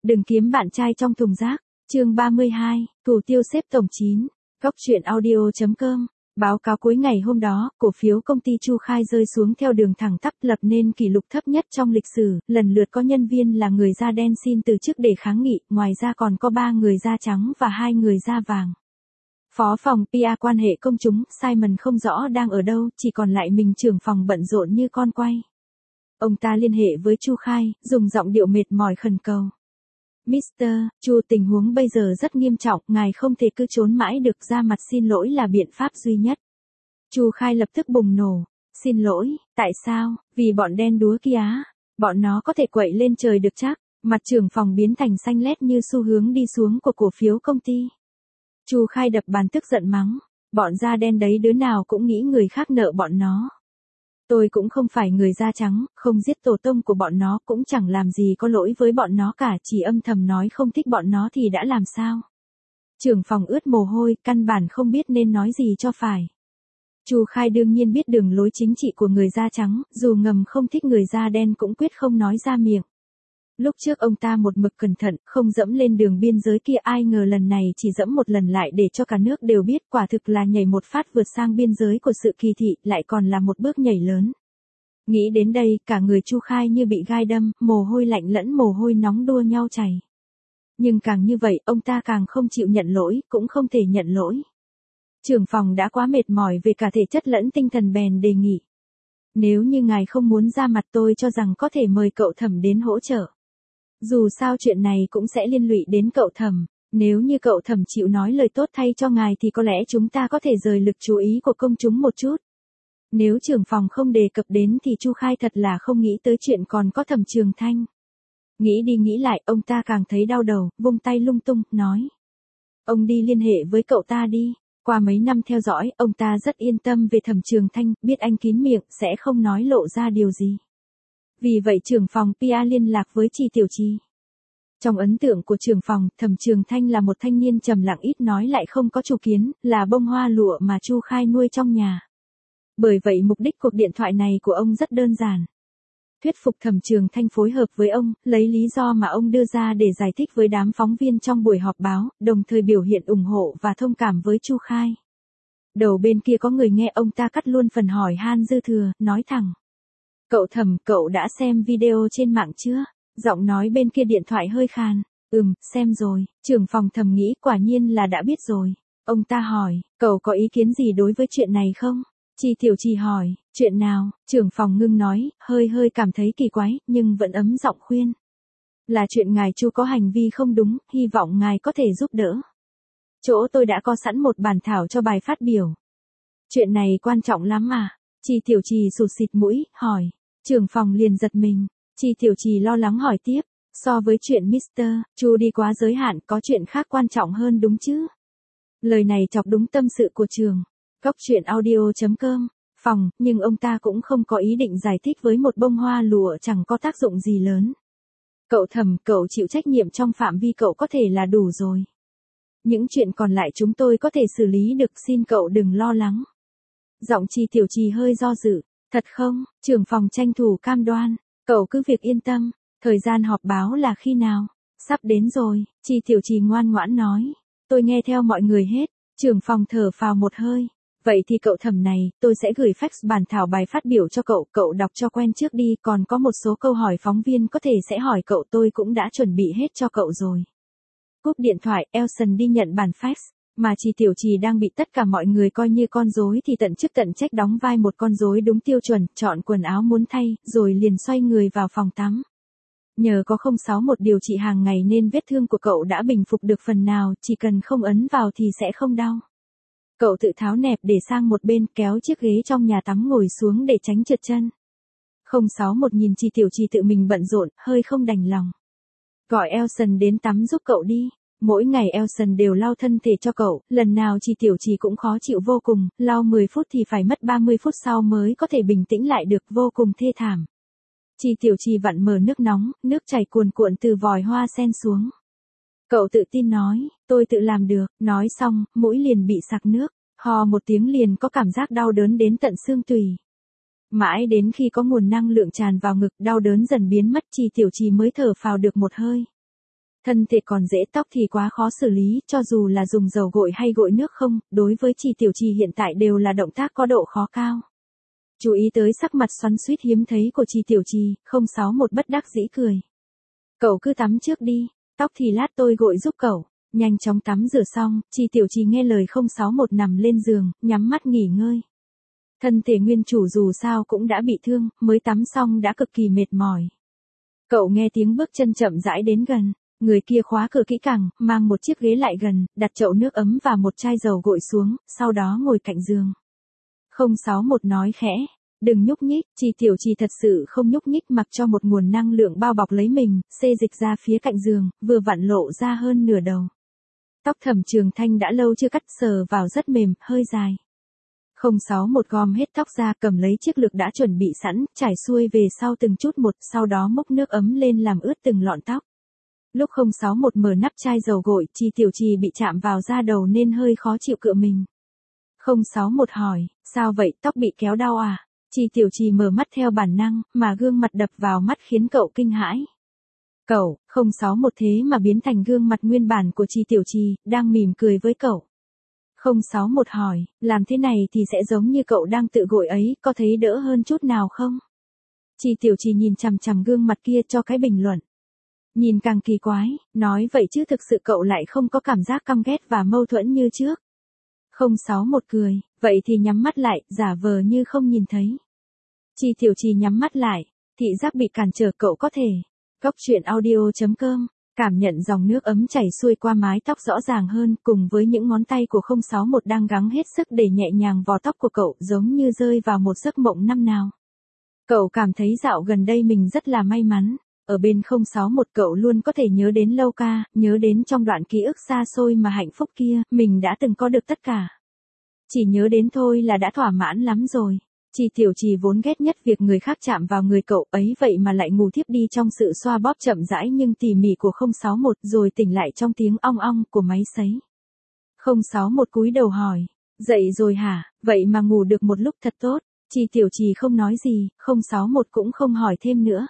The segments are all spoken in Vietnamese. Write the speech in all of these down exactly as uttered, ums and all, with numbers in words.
Đừng kiếm bạn trai trong thùng rác. Chương ba mươi hai, thủ tiêu xếp tổng chín. Góc truyện audio chấm com. Báo cáo cuối ngày hôm đó, cổ phiếu công ty Chu Khai rơi xuống theo đường thẳng tắp, lập nên kỷ lục thấp nhất trong lịch sử, lần lượt có nhân viên là người da đen xin từ chức để kháng nghị, ngoài ra còn có ba người da trắng và hai người da vàng. Phó phòng pê e quan hệ công chúng, Simon không rõ đang ở đâu, chỉ còn lại mình trưởng phòng bận rộn như con quay. Ông ta liên hệ với Chu Khai, dùng giọng điệu mệt mỏi khẩn cầu. Mister Chu, tình huống bây giờ rất nghiêm trọng, ngài không thể cứ trốn mãi được, ra mặt xin lỗi là biện pháp duy nhất. Chu Khai lập tức bùng nổ. Xin lỗi, tại sao? Vì bọn đen đúa kia á. Bọn nó có thể quậy lên trời được chắc. Mặt trưởng phòng biến thành xanh lét như xu hướng đi xuống của cổ phiếu công ty. Chu Khai đập bàn tức giận mắng. Bọn da đen đấy đứa nào cũng nghĩ người khác nợ bọn nó. Tôi cũng không phải người da trắng, không giết tổ tông của bọn nó, cũng chẳng làm gì có lỗi với bọn nó cả, chỉ âm thầm nói không thích bọn nó thì đã làm sao. Trưởng phòng ướt mồ hôi, căn bản không biết nên nói gì cho phải. Chu Khai đương nhiên biết đường lối chính trị của người da trắng, dù ngầm không thích người da đen cũng quyết không nói ra miệng. Lúc trước ông ta một mực cẩn thận, không dẫm lên đường biên giới kia, ai ngờ lần này chỉ dẫm một lần lại để cho cả nước đều biết, quả thực là nhảy một phát vượt sang biên giới của sự kỳ thị, lại còn là một bước nhảy lớn. Nghĩ đến đây, cả người Chu Khai như bị gai đâm, mồ hôi lạnh lẫn mồ hôi nóng đua nhau chảy. Nhưng càng như vậy, ông ta càng không chịu nhận lỗi, cũng không thể nhận lỗi. Trưởng phòng đã quá mệt mỏi về cả thể chất lẫn tinh thần bèn đề nghị. Nếu như ngài không muốn ra mặt, tôi cho rằng có thể mời cậu Thẩm đến hỗ trợ. Dù sao chuyện này cũng sẽ liên lụy đến cậu Thẩm, nếu như cậu Thẩm chịu nói lời tốt thay cho ngài thì có lẽ chúng ta có thể rời lực chú ý của công chúng một chút. Nếu trưởng phòng không đề cập đến thì Chu Khai thật là không nghĩ tới chuyện còn có Thẩm Trường Thanh. Nghĩ đi nghĩ lại, ông ta càng thấy đau đầu, vung tay lung tung, nói. Ông đi liên hệ với cậu ta đi. Qua mấy năm theo dõi, ông ta rất yên tâm về Thẩm Trường Thanh, biết anh kín miệng, sẽ không nói lộ ra điều gì. Vì vậy trưởng phòng pê e liên lạc với Chi Tiểu Chi. Trong ấn tượng của trưởng phòng, Thẩm Trường Thanh là một thanh niên trầm lặng ít nói lại không có chủ kiến, là bông hoa lụa mà Chu Khai nuôi trong nhà. Bởi vậy mục đích cuộc điện thoại này của ông rất đơn giản. Thuyết phục Thẩm Trường Thanh phối hợp với ông, lấy lý do mà ông đưa ra để giải thích với đám phóng viên trong buổi họp báo, đồng thời biểu hiện ủng hộ và thông cảm với Chu Khai. Đầu bên kia có người nghe ông ta cắt luôn phần hỏi han dư thừa, nói thẳng. Cậu Thẩm, cậu đã xem video trên mạng chưa? Giọng nói bên kia điện thoại hơi khàn. Ừm, xem rồi. Trưởng phòng Thẩm nghĩ quả nhiên là đã biết rồi. Ông ta hỏi, cậu có ý kiến gì đối với chuyện này không? Chi Tiểu Chi hỏi, chuyện nào? Trưởng phòng ngưng nói, hơi hơi cảm thấy kỳ quái, nhưng vẫn ấm giọng khuyên. Là chuyện ngài Chu có hành vi không đúng, hy vọng ngài có thể giúp đỡ. Chỗ tôi đã có sẵn một bản thảo cho bài phát biểu. Chuyện này quan trọng lắm à? Chi Tiểu Chi sụt xịt mũi, hỏi. Trưởng phòng liền giật mình. Chi Tiểu Chi lo lắng hỏi tiếp. So với chuyện Mister Chu đi quá giới hạn, có chuyện khác quan trọng hơn đúng chứ? Lời này chọc đúng tâm sự của trường. Góc truyện audio chấm com. Phòng, nhưng ông ta cũng không có ý định giải thích với một bông hoa lụa chẳng có tác dụng gì lớn. Cậu Thẩm, cậu chịu trách nhiệm trong phạm vi cậu có thể là đủ rồi. Những chuyện còn lại chúng tôi có thể xử lý được, xin cậu đừng lo lắng. Giọng Chi Tiểu Chi hơi do dự. Thật không? Trưởng phòng tranh thủ cam đoan. Cậu cứ việc yên tâm. Thời gian họp báo là khi nào? Sắp đến rồi. Chi Tiểu Chi ngoan ngoãn nói. Tôi nghe theo mọi người hết. Trưởng phòng thở phào một hơi. Vậy thì cậu Thẩm này, tôi sẽ gửi fax bản thảo bài phát biểu cho cậu, cậu đọc cho quen trước đi, còn có một số câu hỏi phóng viên có thể sẽ hỏi cậu, tôi cũng đã chuẩn bị hết cho cậu rồi. Cúp điện thoại, Elson đi nhận bản fax, mà Chi Tiểu Chi đang bị tất cả mọi người coi như con rối thì tận chức tận trách đóng vai một con rối đúng tiêu chuẩn, chọn quần áo muốn thay, rồi liền xoay người vào phòng tắm. Nhờ có không sáu một điều trị hàng ngày nên vết thương của cậu đã bình phục được phần nào, chỉ cần không ấn vào thì sẽ không đau. Cậu tự tháo nẹp để sang một bên, kéo chiếc ghế trong nhà tắm ngồi xuống để tránh trượt chân. không sáu một nhìn Chi Tiểu Chi tự mình bận rộn, hơi không đành lòng. Gọi Elson đến tắm giúp cậu đi. Mỗi ngày Elson đều lau thân thể cho cậu, lần nào Chi Tiểu Chi cũng khó chịu vô cùng, lau mười phút thì phải mất ba mươi phút sau mới có thể bình tĩnh lại được, vô cùng thê thảm. Chi Tiểu Chi vặn mở nước nóng, nước chảy cuồn cuộn từ vòi hoa sen xuống. Cậu tự tin nói, tôi tự làm được, nói xong, mũi liền bị sặc nước, hò một tiếng liền có cảm giác đau đớn đến tận xương tủy. Mãi đến khi có nguồn năng lượng tràn vào ngực, đau đớn dần biến mất, Chi Tiểu Chi mới thở phào được một hơi. Thân thể còn dễ, tóc thì quá khó xử lý, cho dù là dùng dầu gội hay gội nước không, đối với Chi Tiểu Trì hiện tại đều là động tác có độ khó cao. Chú ý tới sắc mặt xoắn xuýt hiếm thấy của Chi Tiểu Trì, không sáu một bất đắc dĩ cười. Cậu cứ tắm trước đi, tóc thì lát tôi gội giúp cậu. Nhanh chóng tắm rửa xong, Chi Tiểu Trì nghe lời không sáu một nằm lên giường, nhắm mắt nghỉ ngơi. Thân thể nguyên chủ dù sao cũng đã bị thương, mới tắm xong đã cực kỳ mệt mỏi. Cậu nghe tiếng bước chân chậm rãi đến gần, người kia khóa cửa kỹ càng, mang một chiếc ghế lại gần, đặt chậu nước ấm và một chai dầu gội xuống, sau đó ngồi cạnh giường. không sáu một nói khẽ, đừng nhúc nhích. Chi Tiểu Trì thật sự không nhúc nhích, mặc cho một nguồn năng lượng bao bọc lấy mình, xê dịch ra phía cạnh giường, vừa vặn lộ ra hơn nửa đầu. Tóc Thẩm Trường Thanh đã lâu chưa cắt, sờ vào rất mềm, hơi dài. không sáu một gom hết tóc ra, cầm lấy chiếc lược đã chuẩn bị sẵn, trải xuôi về sau từng chút một, sau đó múc nước ấm lên làm ướt từng lọn tóc. Lúc không sáu một mở nắp chai dầu gội, Chi Tiểu Trì bị chạm vào da đầu nên hơi khó chịu cựa mình. không sáu một hỏi, sao vậy, tóc bị kéo đau à? Chi Tiểu Trì mở mắt theo bản năng, mà gương mặt đập vào mắt khiến cậu kinh hãi. Cậu, không sáu một thế mà biến thành gương mặt nguyên bản của Chi Tiểu Trì, đang mỉm cười với cậu. không sáu một hỏi, làm thế này thì sẽ giống như cậu đang tự gội ấy, có thấy đỡ hơn chút nào không? Chi Tiểu Trì nhìn chằm chằm gương mặt kia cho cái bình luận. Nhìn càng kỳ quái, nói vậy chứ thực sự cậu lại không có cảm giác căm ghét và mâu thuẫn như trước. không sáu một cười, vậy thì nhắm mắt lại, giả vờ như không nhìn thấy. Chi Tiểu Trì nhắm mắt lại, thị giác bị cản trở, cậu có thể. Cốc truyện audio chấm com, cảm nhận dòng nước ấm chảy xuôi qua mái tóc rõ ràng hơn, cùng với những ngón tay của không sáu một đang gắng hết sức để nhẹ nhàng vò tóc của cậu, giống như rơi vào một giấc mộng năm nào. Cậu cảm thấy dạo gần đây mình rất là may mắn. Ở bên không sáu một cậu luôn có thể nhớ đến Lâu Ca, nhớ đến trong đoạn ký ức xa xôi mà hạnh phúc kia, mình đã từng có được tất cả. Chỉ nhớ đến thôi là đã thỏa mãn lắm rồi. Chi Tiểu Trì vốn ghét nhất việc người khác chạm vào người cậu ấy, vậy mà lại ngủ thiếp đi trong sự xoa bóp chậm rãi nhưng tỉ mỉ của không sáu một, rồi tỉnh lại trong tiếng ong ong của máy sấy. không sáu một cúi đầu hỏi, dậy rồi hả, vậy mà ngủ được một lúc thật tốt. Chi Tiểu Trì không nói gì, không sáu một cũng không hỏi thêm nữa.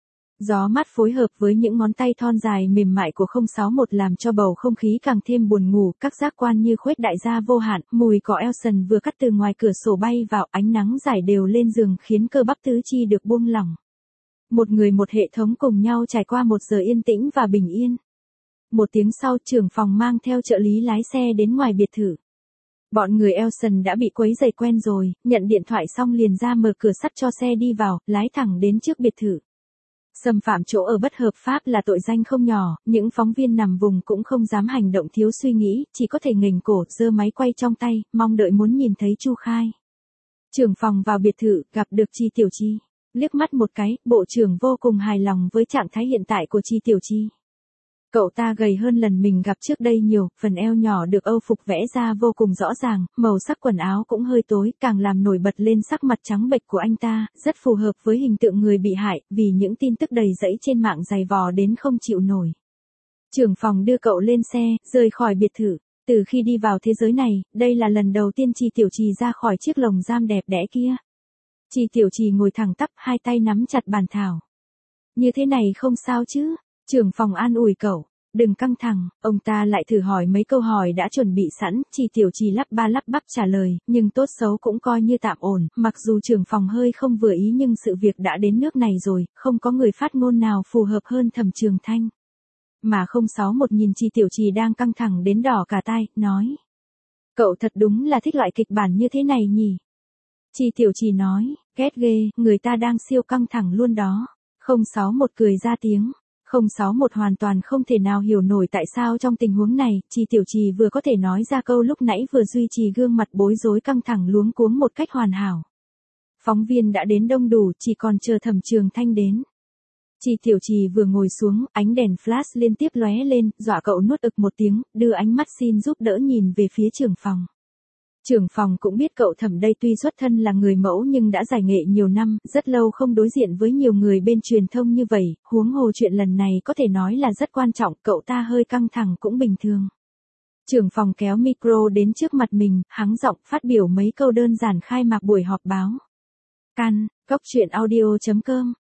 Gió mát phối hợp với những ngón tay thon dài mềm mại của không sáu một làm cho bầu không khí càng thêm buồn ngủ, các giác quan như khuếch đại ra vô hạn, mùi cỏ Elson vừa cắt từ ngoài cửa sổ bay vào, ánh nắng rải đều lên giường khiến cơ bắp tứ chi được buông lỏng. Một người một hệ thống cùng nhau trải qua một giờ yên tĩnh và bình yên. Một tiếng sau, trưởng phòng mang theo trợ lý lái xe đến ngoài biệt thự. Bọn người Elson đã bị quấy rầy quen rồi, nhận điện thoại xong liền ra mở cửa sắt cho xe đi vào, lái thẳng đến trước biệt thự. Xâm phạm chỗ ở bất hợp pháp là tội danh không nhỏ, những phóng viên nằm vùng cũng không dám hành động thiếu suy nghĩ, chỉ có thể nghềnh cổ, giơ máy quay trong tay, mong đợi muốn nhìn thấy Chu Khai. Trưởng phòng vào biệt thự, gặp được Chi Tiểu Trì. Liếc mắt một cái, bộ trưởng vô cùng hài lòng với trạng thái hiện tại của Chi Tiểu Trì. Cậu ta gầy hơn lần mình gặp trước đây nhiều, phần eo nhỏ được Âu phục vẽ ra vô cùng rõ ràng, màu sắc quần áo cũng hơi tối, càng làm nổi bật lên sắc mặt trắng bệch của anh ta, rất phù hợp với hình tượng người bị hại, vì những tin tức đầy rẫy trên mạng dày vò đến không chịu nổi. Trưởng phòng đưa cậu lên xe, rời khỏi biệt thự. Từ khi đi vào thế giới này, đây là lần đầu tiên Chi Tiểu Trì ra khỏi chiếc lồng giam đẹp đẽ kia. Chi Tiểu Trì ngồi thẳng tắp, hai tay nắm chặt bàn thảo. Như thế này không sao chứ? Trưởng phòng an ủi cậu, đừng căng thẳng. Ông ta lại thử hỏi mấy câu hỏi đã chuẩn bị sẵn, Chi Tiểu Trì lắp ba lắp bắp trả lời, nhưng tốt xấu cũng coi như tạm ổn, mặc dù trưởng phòng hơi không vừa ý nhưng sự việc đã đến nước này rồi, không có người phát ngôn nào phù hợp hơn Thẩm Trường Thanh. Mà không sáu một nhìn Chi Tiểu Trì đang căng thẳng đến đỏ cả tai, nói. Cậu thật đúng là thích loại kịch bản như thế này nhỉ? Chi Tiểu Trì nói, ghét ghê, người ta đang siêu căng thẳng luôn đó. không sáu một cười ra tiếng. không sáu một hoàn toàn không thể nào hiểu nổi tại sao trong tình huống này, Chi Tiểu Trì vừa có thể nói ra câu lúc nãy vừa duy trì gương mặt bối rối căng thẳng luống cuống một cách hoàn hảo. Phóng viên đã đến đông đủ, chỉ còn chờ Thẩm Trường Thanh đến. Chi Tiểu Trì vừa ngồi xuống, ánh đèn flash liên tiếp lóe lên, dọa cậu nuốt ực một tiếng, đưa ánh mắt xin giúp đỡ nhìn về phía trưởng phòng. Trưởng phòng cũng biết cậu Thẩm đây tuy xuất thân là người mẫu nhưng đã giải nghệ nhiều năm, rất lâu không đối diện với nhiều người bên truyền thông như vậy, huống hồ chuyện lần này có thể nói là rất quan trọng, cậu ta hơi căng thẳng cũng bình thường. Trưởng phòng kéo micro đến trước mặt mình, hắng giọng phát biểu mấy câu đơn giản khai mạc buổi họp báo. Can, cốc truyện audio chấm com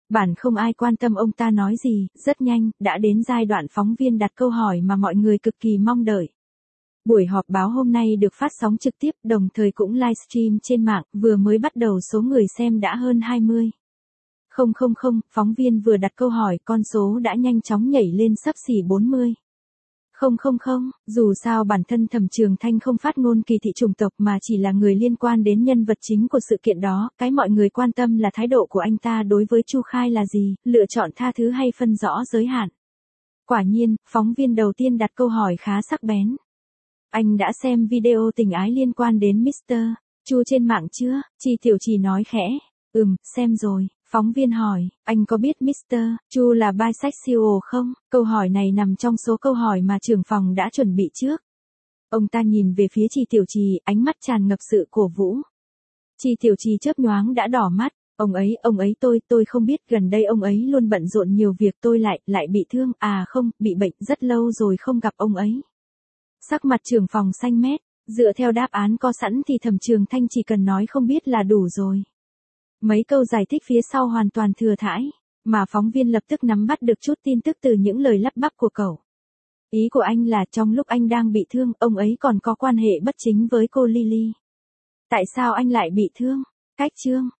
Bản không ai quan tâm ông ta nói gì, rất nhanh, đã đến giai đoạn phóng viên đặt câu hỏi mà mọi người cực kỳ mong đợi. Buổi họp báo hôm nay được phát sóng trực tiếp, đồng thời cũng livestream trên mạng, vừa mới bắt đầu số người xem đã hơn hai mươi. Không không không, phóng viên vừa đặt câu hỏi, con số đã nhanh chóng nhảy lên xấp xỉ bốn mươi. Không không không, dù sao bản thân Thẩm Trường Thanh không phát ngôn kỳ thị chủng tộc mà chỉ là người liên quan đến nhân vật chính của sự kiện đó, cái mọi người quan tâm là thái độ của anh ta đối với Chu Khai là gì, lựa chọn tha thứ hay phân rõ giới hạn. Quả nhiên, phóng viên đầu tiên đặt câu hỏi khá sắc bén. Anh đã xem video tình ái liên quan đến mít tơ Chu trên mạng chưa? Chi Tiểu Trì nói khẽ. Ừm, xem rồi. Phóng viên hỏi, anh có biết mít tơ Chu là bisexual không? Câu hỏi này nằm trong số câu hỏi mà trưởng phòng đã chuẩn bị trước. Ông ta nhìn về phía Chi Tiểu Trì, ánh mắt tràn ngập sự cổ vũ. Chi Tiểu Trì chớp nhoáng đã đỏ mắt. Ông ấy, ông ấy tôi, tôi không biết, gần đây ông ấy luôn bận rộn nhiều việc, tôi lại, lại bị thương, à không, bị bệnh, rất lâu rồi không gặp ông ấy. Sắc mặt trưởng phòng xanh mét, dựa theo đáp án có sẵn thì Thẩm Trường Thanh chỉ cần nói không biết là đủ rồi. Mấy câu giải thích phía sau hoàn toàn thừa thãi, mà phóng viên lập tức nắm bắt được chút tin tức từ những lời lắp bắp của cậu. Ý của anh là trong lúc anh đang bị thương, ông ấy còn có quan hệ bất chính với cô Lily. Tại sao anh lại bị thương? Cách chương